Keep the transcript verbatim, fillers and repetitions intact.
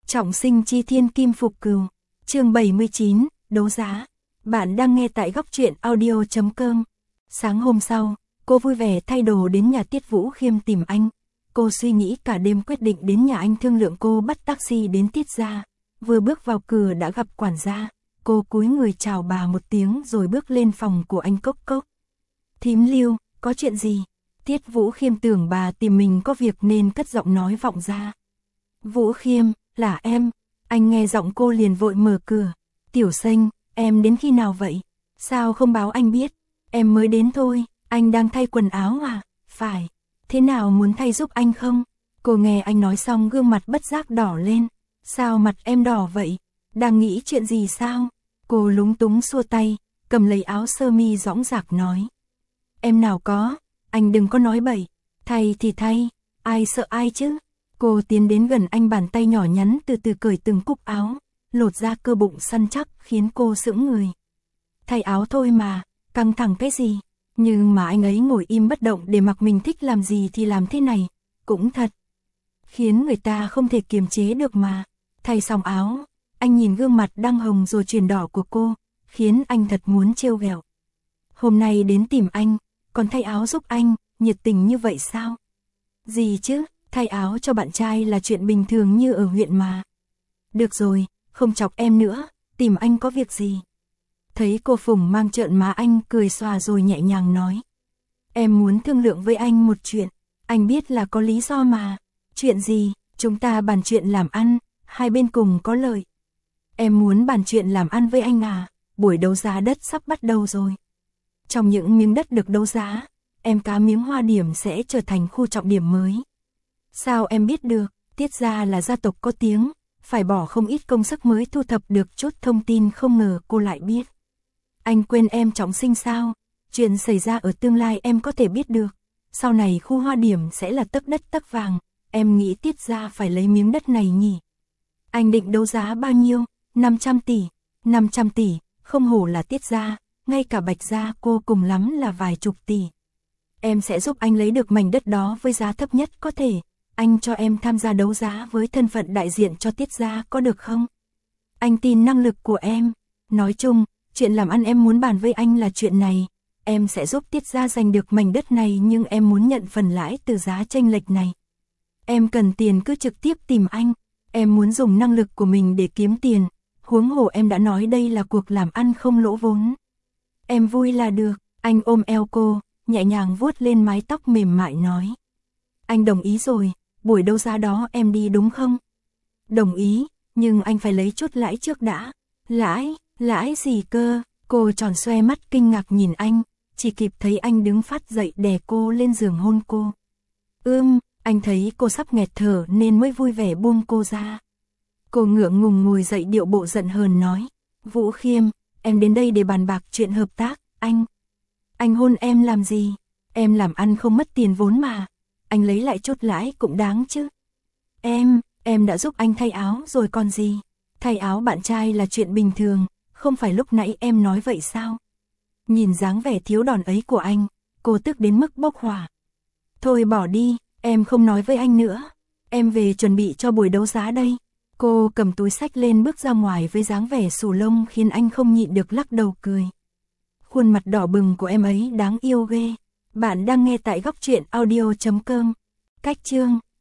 Trọng sinh chi thiên kim phục cừu. Chương bảy mươi chín, đấu giá. Bạn đang nghe tại góc truyện audio chấm com. Sáng hôm sau, cô vui vẻ thay đồ đến nhà Tiết Vũ Khiêm tìm anh. Cô suy nghĩ cả đêm quyết định đến nhà anh thương lượng. Cô bắt taxi đến Tiết gia. Vừa bước vào cửa đã gặp quản gia. Cô cúi người chào bà một tiếng rồi bước lên phòng của anh cốc cốc. Thím Lưu, có chuyện gì? Tiết Vũ Khiêm tưởng bà tìm mình có việc nên cất giọng nói vọng ra. Vũ Khiêm, là em. Anh nghe giọng cô liền vội mở cửa. Tiểu Xanh, em đến khi nào vậy? Sao không báo anh biết? Em mới đến thôi. Anh đang thay quần áo à? Phải. Thế nào, muốn thay giúp anh không? Cô nghe anh nói xong gương mặt bất giác đỏ lên. Sao mặt em đỏ vậy? Đang nghĩ chuyện gì sao? Cô lúng túng xua tay, cầm lấy áo sơ mi dõng dạc nói. Em nào có, anh đừng có nói bậy. Thay thì thay, ai sợ ai chứ? Cô tiến đến gần anh, bàn tay nhỏ nhắn từ từ cởi từng cúc áo, lột ra cơ bụng săn chắc khiến cô sững người. Thay áo thôi mà, căng thẳng cái gì? Nhưng mà anh ấy ngồi im bất động để mặc mình thích làm gì thì làm thế này, cũng thật khiến người ta không thể kiềm chế được mà. Thay xong áo, anh nhìn gương mặt đang hồng rồi chuyển đỏ của cô, khiến anh thật muốn trêu ghẹo. Hôm nay đến tìm anh, còn thay áo giúp anh, nhiệt tình như vậy sao? Gì chứ, thay áo cho bạn trai là chuyện bình thường như ở huyện mà. Được rồi, không chọc em nữa, tìm anh có việc gì? Thấy cô phùng mang trợn má, anh cười xòa rồi nhẹ nhàng nói. Em muốn thương lượng với anh một chuyện, anh biết là có lý do mà. Chuyện gì? Chúng ta bàn chuyện làm ăn, hai bên cùng có lợi. Em muốn bàn chuyện làm ăn với anh à? Buổi đấu giá đất sắp bắt đầu rồi. Trong những miếng đất được đấu giá, em cá miếng Hoa Điểm sẽ trở thành khu trọng điểm mới. Sao em biết được? Tiết gia là gia tộc có tiếng, phải bỏ không ít công sức mới thu thập được chút thông tin, không ngờ cô lại biết. Anh quên em Trọng Sinh sao? Chuyện xảy ra ở tương lai em có thể biết được. Sau này khu Hoa Điểm sẽ là tấc đất tấc vàng, em nghĩ Tiết gia phải lấy miếng đất này nhỉ? Anh định đấu giá bao nhiêu? năm trăm tỷ. năm trăm tỷ, không hổ là Tiết gia, ngay cả Bạch gia cô cùng lắm là vài chục tỷ. Em sẽ giúp anh lấy được mảnh đất đó với giá thấp nhất có thể. Anh cho em tham gia đấu giá với thân phận đại diện cho Tiết gia có được không? Anh tin năng lực của em. Nói chung, chuyện làm ăn em muốn bàn với anh là chuyện này. Em sẽ giúp Tiết gia giành được mảnh đất này, nhưng em muốn nhận phần lãi từ giá chênh lệch này. Em cần tiền cứ trực tiếp tìm anh. Em muốn dùng năng lực của mình để kiếm tiền. Huống hồ em đã nói đây là cuộc làm ăn không lỗ vốn. Em vui là được. Anh ôm eo cô, nhẹ nhàng vuốt lên mái tóc mềm mại nói. Anh đồng ý rồi, buổi đấu giá đó em đi đúng không? Đồng ý, nhưng anh phải lấy chút lãi trước đã. Lãi, lãi gì cơ? Cô tròn xoe mắt kinh ngạc nhìn anh, chỉ kịp thấy anh đứng phát dậy đè cô lên giường hôn cô. Ưm, anh thấy cô sắp nghẹt thở nên mới vui vẻ buông cô ra. Cô ngượng ngùng ngồi dậy, điệu bộ giận hờn nói. Vũ Khiêm, em đến đây để bàn bạc chuyện hợp tác. Anh, anh hôn em làm gì? Em làm ăn không mất tiền vốn mà. Anh lấy lại chút lãi cũng đáng chứ. Em, em đã giúp anh thay áo rồi còn gì? Thay áo bạn trai là chuyện bình thường, không phải lúc nãy em nói vậy sao? Nhìn dáng vẻ thiếu đòn ấy của anh, cô tức đến mức bốc hỏa. Thôi bỏ đi, em không nói với anh nữa. Em về chuẩn bị cho buổi đấu giá đây. Cô cầm túi xách lên bước ra ngoài với dáng vẻ xù lông khiến anh không nhịn được lắc đầu cười. Khuôn mặt đỏ bừng của em ấy đáng yêu ghê. Bạn đang nghe tại góc truyện audio chấm com. Cách chương